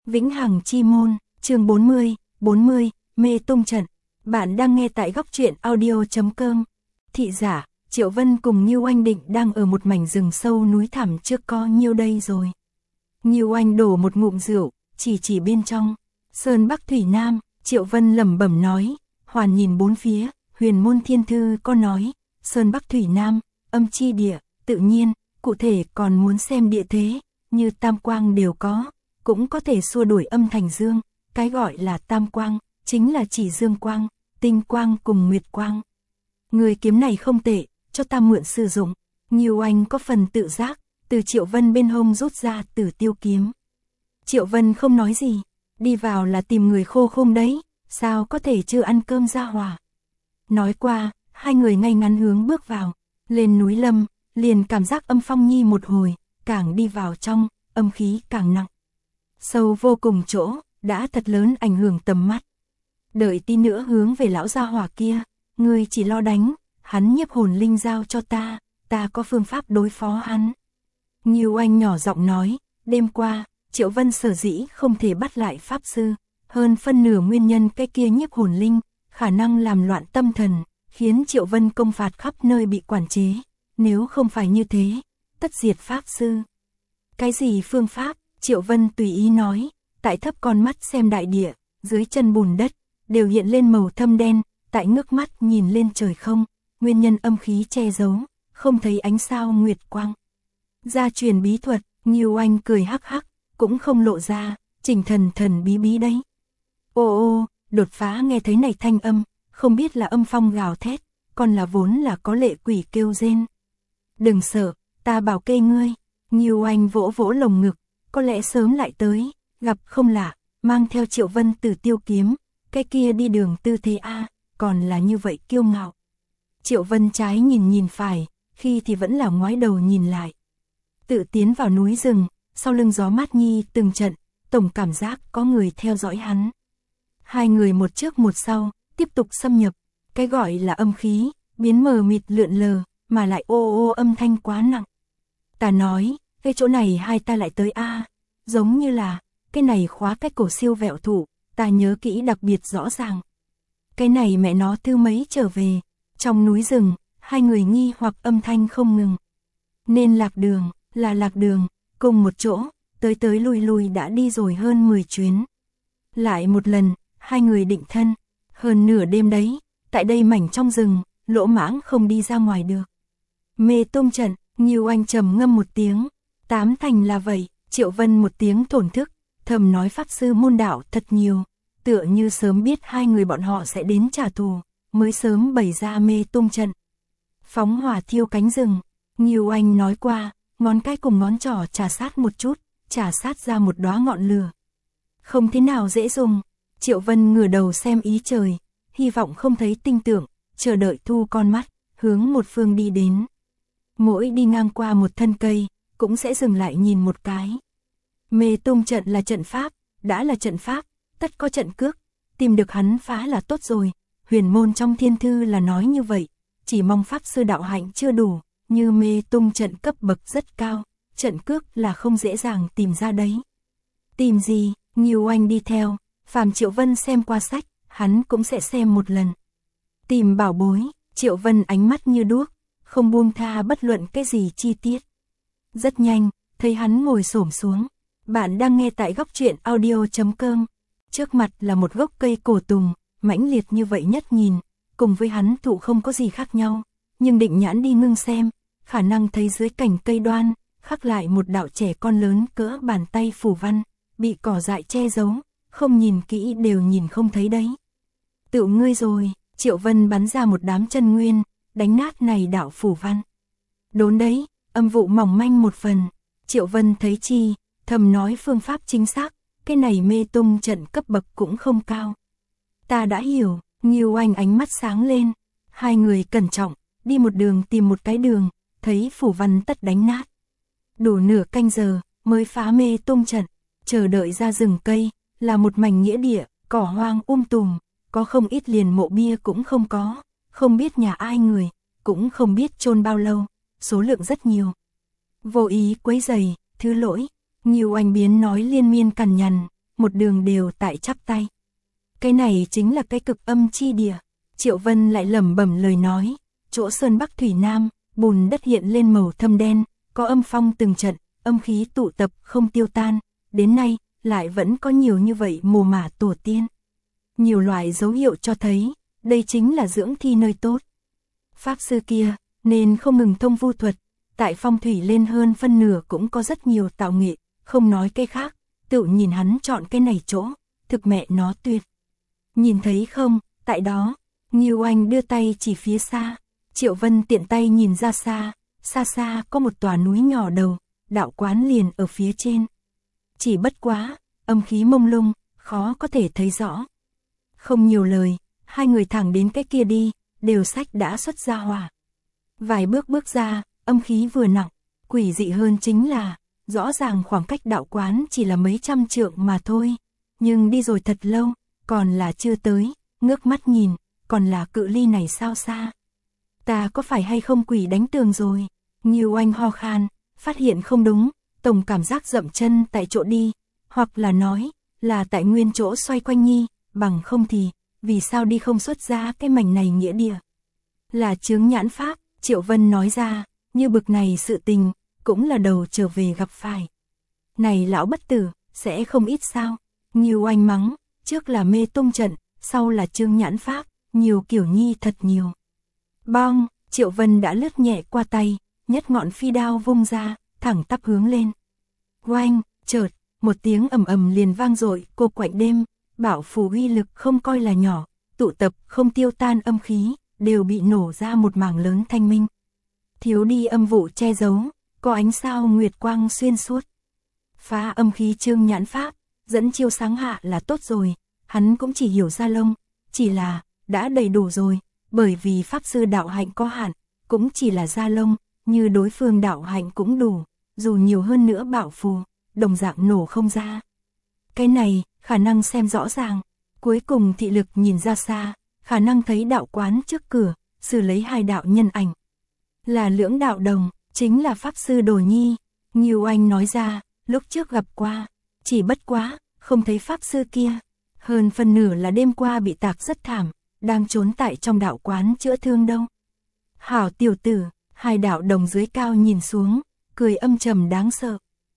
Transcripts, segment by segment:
Vĩnh Hằng Chi Môn, chương 40, Mê Tung Trận. Bạn đang nghe tại góc truyện audio.com. Thị giả, Triệu Vân cùng Ngưu Anh Định đang ở một mảnh rừng sâu núi thẳm trước có nhiêu đây rồi. Ngưu Anh đổ một ngụm rượu, chỉ bên trong. Sơn Bắc Thủy Nam, Triệu Vân lẩm bẩm nói, hoàn nhìn bốn phía, Huyền Môn Thiên Thư có nói, Sơn Bắc Thủy Nam, âm chi địa, tự nhiên, cụ thể còn muốn xem địa thế, như tam quang đều có, cũng có thể xua đuổi âm thành dương, cái gọi là tam quang, chính là chỉ dương quang, tinh quang cùng nguyệt quang. Người kiếm này không tệ, cho ta mượn sử dụng. Ngưu Anh có phần tự giác, từ Triệu Vân bên hông rút ra Tử Tiêu kiếm. Triệu Vân không nói gì, đi vào là tìm người khô khôn đấy, sao có thể chưa ăn cơm ra hòa. Nói qua, hai người ngay ngắn hướng bước vào, lên núi lâm, liền cảm giác âm phong nhi một hồi, càng đi vào trong, âm khí càng nặng. Sâu vô cùng chỗ, đã thật lớn ảnh hưởng tầm mắt. Đợi tí nữa hướng về lão gia hỏa kia, ngươi chỉ lo đánh, hắn nhiếp hồn linh giao cho ta có phương pháp đối phó hắn. Ngưu Anh nhỏ giọng nói, đêm qua, Triệu Vân sở dĩ không thể bắt lại pháp sư, hơn phân nửa nguyên nhân cái kia nhiếp hồn linh, khả năng làm loạn tâm thần, khiến Triệu Vân công phạt khắp nơi bị quản chế, nếu không phải như thế, tất diệt pháp sư. Cái gì phương pháp? Triệu Vân tùy ý nói, tại thấp con mắt xem đại địa, dưới chân bùn đất, đều hiện lên màu thâm đen, tại ngước mắt nhìn lên trời không, nguyên nhân âm khí che giấu, không thấy ánh sao nguyệt quang. Gia truyền bí thuật, Ngưu Anh cười hắc hắc, cũng không lộ ra, Trình thần bí đấy. Ô, đột phá nghe thấy này thanh âm, không biết là âm phong gào thét, còn là vốn là có lệ quỷ kêu rên. Đừng sợ, ta bảo kê ngươi. Ngưu Anh vỗ vỗ lồng ngực, có lẽ sớm lại tới, gặp không lạ, mang theo Triệu Vân Tử Tiêu kiếm, cái kia đi đường tư thế a, còn là như vậy kiêu ngạo. Triệu Vân trái nhìn phải, khi thì vẫn là ngoái đầu nhìn lại. Tự tiến vào núi rừng, sau lưng gió mát nhi từng trận, tổng cảm giác có người theo dõi hắn. Hai người một trước một sau, tiếp tục xâm nhập, cái gọi là âm khí, biến mờ mịt lượn lờ, mà lại ô âm thanh quá nặng. Ta nói, cái chỗ này hai ta lại tới a, giống như là, cái này khóa cái cổ siêu vẹo thủ, ta nhớ kỹ đặc biệt rõ ràng. Cái này mẹ nó thứ mấy trở về, trong núi rừng, hai người nghi hoặc âm thanh không ngừng. Nên lạc đường, cùng một chỗ, tới lui đã đi rồi hơn 10 chuyến. Lại một lần, hai người định thân, hơn nửa đêm đấy, tại đây mảnh trong rừng, lỗ mãng không đi ra ngoài được. Mê Tung Trận, Ngưu Anh trầm ngâm một tiếng, tám thành là vậy. Triệu Vân một tiếng thổn thức, thầm nói pháp sư môn đạo thật nhiều, tựa như sớm biết hai người bọn họ sẽ đến trả thù, mới sớm bày ra Mê Tung Trận. Phóng hỏa thiêu cánh rừng, Ngưu Anh nói qua, ngón cái cùng ngón trỏ chà sát một chút, chà sát ra một đóa ngọn lửa. Không thế nào dễ dùng. Triệu Vân ngửa đầu xem ý trời, hy vọng không thấy tinh tượng, chờ đợi thu con mắt, hướng một phương đi đến. Mỗi đi ngang qua một thân cây, cũng sẽ dừng lại nhìn một cái. Mê Tung Trận là trận pháp, đã là trận pháp, tất có trận cước, tìm được hắn phá là tốt rồi. Huyền môn trong thiên thư là nói như vậy, chỉ mong pháp sư đạo hạnh chưa đủ, như Mê Tung Trận cấp bậc rất cao, trận cước là không dễ dàng tìm ra đấy. Tìm gì? Ngưu Anh đi theo, phàm Triệu Vân xem qua sách, hắn cũng sẽ xem một lần. Tìm bảo bối, Triệu Vân ánh mắt như đuốc, không buông tha bất luận cái gì chi tiết. Rất nhanh, thấy hắn ngồi xổm xuống. Bạn đang nghe tại góc truyện audio.com. Trước mặt là một gốc cây cổ tùng, mãnh liệt như vậy nhất nhìn, cùng với hắn thụ không có gì khác nhau. Nhưng định nhãn đi ngưng xem, khả năng thấy dưới cành cây đoan, khắc lại một đạo trẻ con lớn cỡ bàn tay phủ văn, bị cỏ dại che giấu, không nhìn kỹ đều nhìn không thấy đấy. Tự ngươi rồi, Triệu Vân bắn ra một đám chân nguyên, đánh nát này đạo phủ văn. Đốn đấy, âm vụ mỏng manh một phần, Triệu Vân thấy chi, thầm nói phương pháp chính xác, cái này Mê Tung Trận cấp bậc cũng không cao. Ta đã hiểu, Ngưu Anh ánh mắt sáng lên, hai người cẩn trọng, đi một đường tìm một cái đường, thấy phủ văn tất đánh nát. Đủ nửa canh giờ, mới phá Mê Tung Trận, chờ đợi ra rừng cây, là một mảnh nghĩa địa, cỏ hoang tùm, có không ít liền mộ bia cũng không có, không biết nhà ai người, cũng không biết chôn bao lâu, số lượng rất nhiều. Vô ý quấy rầy, thứ lỗi, Ngưu Anh biến nói liên miên cằn nhằn, một đường đều tại chắp tay. Cái này chính là cái cực âm chi địa. Triệu Vân lại lẩm bẩm lời nói, chỗ sơn bắc thủy nam, bùn đất hiện lên màu thâm đen, có âm phong từng trận, âm khí tụ tập không tiêu tan, đến nay lại vẫn có nhiều như vậy mồ mả tổ tiên. Nhiều loại dấu hiệu cho thấy, đây chính là dưỡng thi nơi tốt. Pháp sư kia, nên không ngừng thông vu thuật, tại phong thủy lên hơn phân nửa cũng có rất nhiều tạo nghệ, không nói cái khác, tự nhìn hắn chọn cái này chỗ, thực mẹ nó tuyệt. Nhìn thấy không, tại đó, Ngưu Anh đưa tay chỉ phía xa, Triệu Vân tiện tay nhìn ra xa, xa xa có một tòa núi nhỏ đầu, đạo quán liền ở phía trên. Chỉ bất quá, âm khí mông lung, khó có thể thấy rõ. Không nhiều lời, hai người thẳng đến cái kia đi, đều sách đã xuất ra hỏa. Vài bước ra, âm khí vừa nặng, quỷ dị hơn chính là, rõ ràng khoảng cách đạo quán chỉ là mấy trăm trượng mà thôi, nhưng đi rồi thật lâu, còn là chưa tới, ngước mắt nhìn, còn là cự ly này sao xa. Ta có phải hay không quỷ đánh tường rồi? Ngưu Anh ho khan, phát hiện không đúng, tổng cảm giác dậm chân tại chỗ đi, hoặc là nói, là tại nguyên chỗ xoay quanh nhi, bằng không thì, vì sao đi không xuất ra cái mảnh này nghĩa địa. Là chướng nhãn pháp, Triệu Vân nói ra, như bực này sự tình, cũng là đầu trở về gặp phải. Này lão bất tử, sẽ không ít sao? Ngưu Anh mắng, trước là mê tung trận, sau là chướng nhãn pháp, nhiều kiểu nhi thật nhiều. Bong, Triệu Vân đã lướt nhẹ qua tay, nhất ngọn phi đao vung ra, thẳng tắp hướng lên. Oanh, chợt, một tiếng ầm ầm liền vang dội, cô quạnh đêm, bảo phù uy lực không coi là nhỏ, tụ tập không tiêu tan âm khí, đều bị nổ ra một mảng lớn thanh minh. Thiếu đi âm vụ che giấu, có ánh sao nguyệt quang xuyên suốt. Phá âm khí chướng nhãn pháp, dẫn chiêu sáng hạ là tốt rồi, hắn cũng chỉ hiểu ra lông, chỉ là, đã đầy đủ rồi, bởi vì pháp sư đạo hạnh có hạn, cũng chỉ là ra lông, như đối phương đạo hạnh cũng đủ, dù nhiều hơn nữa bảo phù, đồng dạng nổ không ra. Cái này, khả năng xem rõ ràng, cuối cùng thị lực nhìn ra xa, khả năng thấy đạo quán trước cửa, xử lấy hai đạo nhân ảnh. Là lưỡng đạo đồng, chính là pháp sư Đồ Nhi, Ngưu Anh nói ra, lúc trước gặp qua, chỉ bất quá, không thấy pháp sư kia, hơn phần nửa là đêm qua bị tạc rất thảm, đang trốn tại trong đạo quán chữa thương đâu. Hảo tiểu tử, hai đạo đồng dưới cao nhìn xuống, cười âm trầm đáng sợ.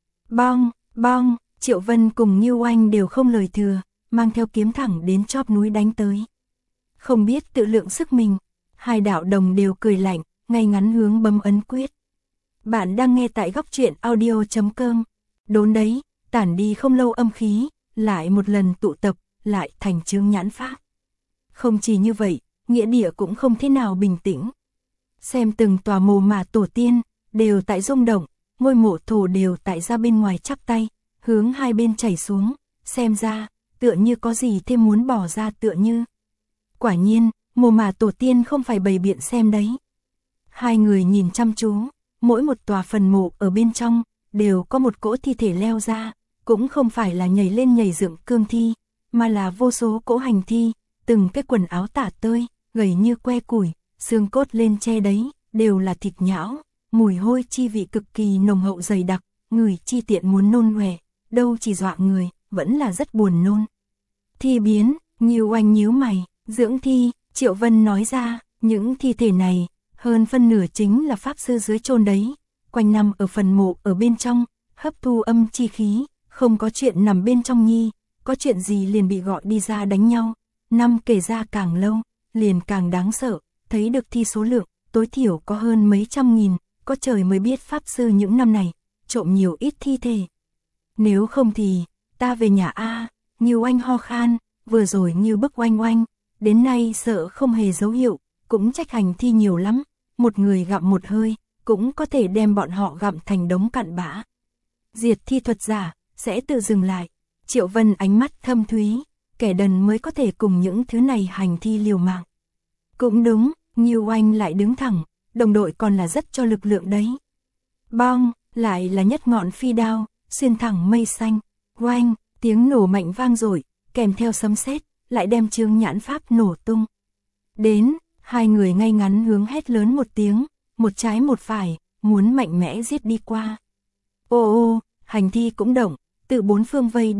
Bong, bong, Triệu Vân cùng Ngưu Anh đều không lời thừa, mang theo kiếm thẳng đến chóp núi đánh tới. Không biết tự lượng sức mình, hai đạo đồng đều cười lạnh, ngay ngắn hướng bấm ấn quyết. Bạn đang nghe tại góc truyện audio.com. Đốn đấy, tản đi không lâu âm khí, lại một lần tụ tập, lại thành chướng nhãn pháp. Không chỉ như vậy, nghĩa địa cũng không thế nào bình tĩnh. Xem từng tòa mồ mả tổ tiên, đều tại rung động, ngôi mộ thổ đều tại ra bên ngoài chắp tay, hướng hai bên chảy xuống, xem ra, tựa như có gì thêm muốn bỏ ra tựa như. Quả nhiên, mồ mả tổ tiên không phải bày biện xem đấy. Hai người nhìn chăm chú, mỗi một tòa phần mộ ở bên trong, đều có một cỗ thi thể leo ra, cũng không phải là nhảy lên nhảy dựng cương thi, mà là vô số cỗ hành thi, từng cái quần áo tả tơi, gầy như que củi, xương cốt lên che đấy, đều là thịt nhão, mùi hôi chi vị cực kỳ nồng hậu dày đặc, người chi tiện muốn nôn hoè, đâu chỉ dọa người, vẫn là rất buồn nôn. Thi biến, Ngưu Anh nhíu mày, dưỡng thi, Triệu Vân nói ra, những thi thể này, hơn phân nửa chính là pháp sư dưới chôn đấy, quanh năm ở phần mộ ở bên trong, hấp thu âm chi khí, không có chuyện nằm bên trong nhi, có chuyện gì liền bị gọi đi ra đánh nhau, năm kể ra càng lâu, liền càng đáng sợ, thấy được thi số lượng, tối thiểu có hơn mấy trăm nghìn, có trời mới biết pháp sư những năm này, trộm nhiều ít thi thể. Nếu không thì, ta về nhà a. Ngưu Anh ho khan, vừa rồi như bức oanh oanh, đến nay sợ không hề dấu hiệu, cũng trách hành thi nhiều lắm, một người gặm một hơi, cũng có thể đem bọn họ gặm thành đống cặn bã. Diệt thi thuật giả, sẽ tự dừng lại. Triệu Vân ánh mắt thâm thúy, kẻ đần mới có thể cùng những thứ này hành thi liều mạng. Cũng đúng, Ngưu Anh lại đứng thẳng, đồng đội còn là rất cho lực lượng đấy. Bong, lại là nhất ngọn phi đao, xuyên thẳng mây xanh. Oanh, tiếng nổ mạnh vang dội, kèm theo sấm sét, lại đem chướng nhãn pháp nổ tung. Đến, hai người ngay ngắn hướng hét lớn một tiếng, một trái một phải, muốn mạnh mẽ giết đi qua. Ô ô, hành thi cũng động, từ bốn phương vây đến,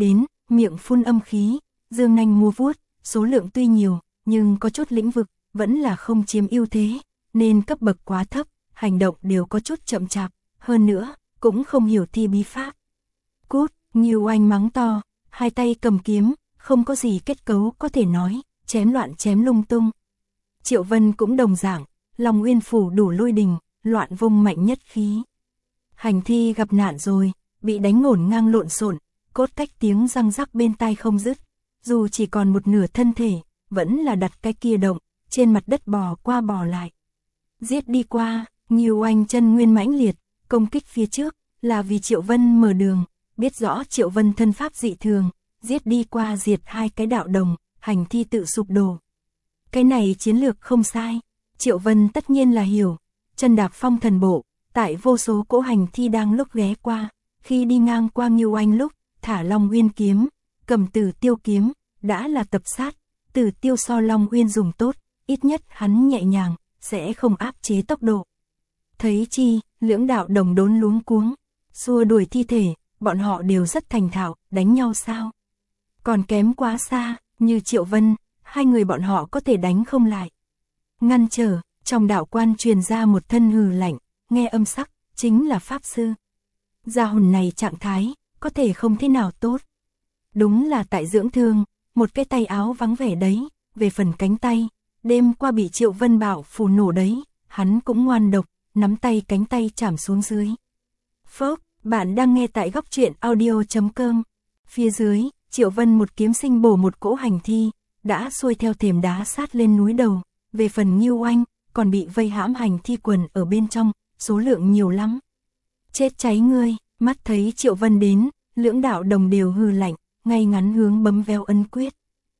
miệng phun âm khí, dương nanh múa vuốt, số lượng tuy nhiều, nhưng có chút lĩnh vực, vẫn là không chiếm ưu thế, nên cấp bậc quá thấp, hành động đều có chút chậm chạp, hơn nữa, cũng không hiểu thi bí pháp. Cút, Ngưu Anh mắng to, hai tay cầm kiếm, không có gì kết cấu có thể nói, chém loạn chém lung tung. Triệu Vân cũng đồng dạng, Long Uyên phủ đủ lôi đình, loạn vung mạnh nhất khí. Hành thi gặp nạn rồi, bị đánh ngổn ngang lộn xộn, cốt cách tiếng răng rắc bên tai không dứt, dù chỉ còn một nửa thân thể, vẫn là đặt cái kia động, trên mặt đất bò qua bò lại. Giết đi qua, Ngưu Anh chân nguyên mãnh liệt, công kích phía trước, là vì Triệu Vân mở đường, biết rõ Triệu Vân thân pháp dị thường, giết đi qua diệt hai cái đạo đồng, hành thi tự sụp đổ. Cái này chiến lược không sai, Triệu Vân tất nhiên là hiểu, chân đạp phong thần bộ, tại vô số cỗ hành thi đang lúc ghé qua, khi đi ngang qua Ngưu Anh lúc, thả Long Uyên kiếm, cầm Tử Tiêu kiếm, đã là tập sát, Tử Tiêu so Long Uyên dùng tốt, ít nhất hắn nhẹ nhàng, sẽ không áp chế tốc độ. Thấy chi, lưỡng đạo đồng đốn luống cuống, xua đuổi thi thể, bọn họ đều rất thành thạo, đánh nhau sao? Còn kém quá xa, như Triệu Vân, hai người bọn họ có thể đánh không lại. Ngăn trở, trong đạo quan truyền ra một thân hừ lạnh, nghe âm sắc, chính là pháp sư. Gia hồn này trạng thái, có thể không thế nào tốt. Đúng là tại dưỡng thương, một cái tay áo vắng vẻ đấy, về phần cánh tay, đêm qua bị Triệu Vân bảo phù nổ đấy, hắn cũng ngoan độc, nắm tay cánh tay chảm xuống dưới. Phốc, bạn đang nghe tại góc truyện audio.com. Phía dưới, Triệu Vân một kiếm sinh bổ một cỗ hành thi, đã xuôi theo thềm đá sát lên núi đầu, về phần Ngưu Anh, còn bị vây hãm hành thi quần ở bên trong, số lượng nhiều lắm. Chết cháy ngươi, mắt thấy Triệu Vân đến, lưỡng đạo đồng đều hừ lạnh, ngay ngắn hướng bấm veo ấn quyết.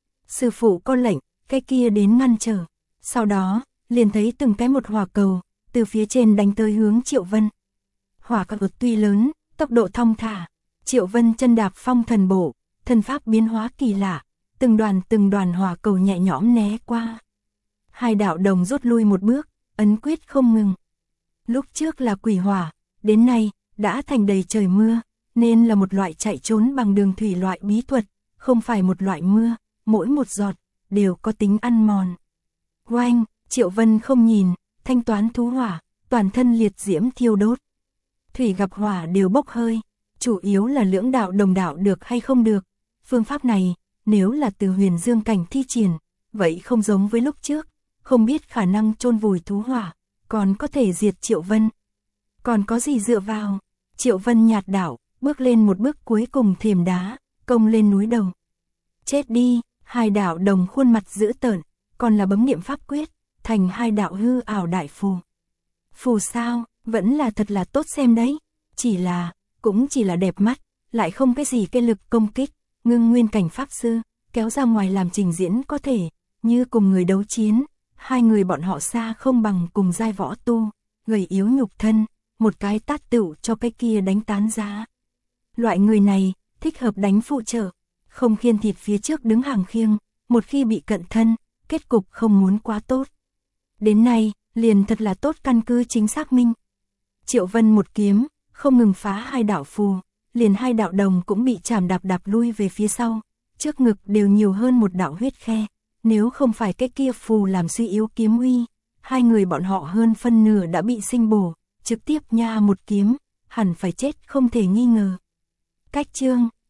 Sư phụ có lệnh, cái kia đến ngăn trở. Sau đó, liền thấy từng cái một hỏa cầu, từ phía trên đánh tới hướng Triệu Vân. Hỏa cầu tuy lớn, tốc độ thong thả, Triệu Vân chân đạp phong thần bộ, thân pháp biến hóa kỳ lạ, từng đoàn hỏa cầu nhẹ nhõm né qua. Hai đạo đồng rút lui một bước, ấn quyết không ngừng. Lúc trước là quỷ hỏa, đến nay, đã thành đầy trời mưa, nên là một loại chạy trốn bằng đường thủy loại bí thuật, không phải một loại mưa, mỗi một giọt, đều có tính ăn mòn. Oanh, Triệu Vân không nhìn, thanh toán thú hỏa, toàn thân liệt diễm thiêu đốt. Thủy gặp hỏa đều bốc hơi, chủ yếu là lưỡng đạo đồng đạo được hay không được. Phương pháp này, nếu là từ huyền dương cảnh thi triển, vậy không giống với lúc trước, không biết khả năng chôn vùi thú hỏa, còn có thể diệt Triệu Vân. Còn có gì dựa vào? Triệu Vân nhạt đảo, bước lên một bước cuối cùng thềm đá, công lên núi đầu. Chết đi, hai đạo đồng khuôn mặt dữ tợn, còn là bấm niệm pháp quyết, thành hai đạo hư ảo đại phù. Phù sao, vẫn là thật là tốt xem đấy, cũng chỉ là đẹp mắt, lại không cái gì cái lực công kích, ngưng nguyên cảnh pháp sư, kéo ra ngoài làm trình diễn có thể, như cùng người đấu chiến, hai người bọn họ xa không bằng cùng giai võ tu, gầy yếu nhục thân, một cái tát tựu cho cái kia đánh tán giá. Loại người này, thích hợp đánh phụ trợ, không khiên thịt phía trước đứng hàng khiêng, một khi bị cận thân, kết cục không muốn quá tốt. Đến nay, liền thật là tốt căn cứ chính xác minh. Triệu Vân một kiếm, không ngừng phá hai đạo phù, liền hai đạo đồng cũng bị chảm đạp lui về phía sau, trước ngực đều nhiều hơn một đạo huyết khe, nếu không phải cái kia phù làm suy yếu kiếm uy, hai người bọn họ hơn phân nửa đã bị sinh bổ, trực tiếp nha một kiếm, hẳn phải chết không thể nghi ngờ. Cách chương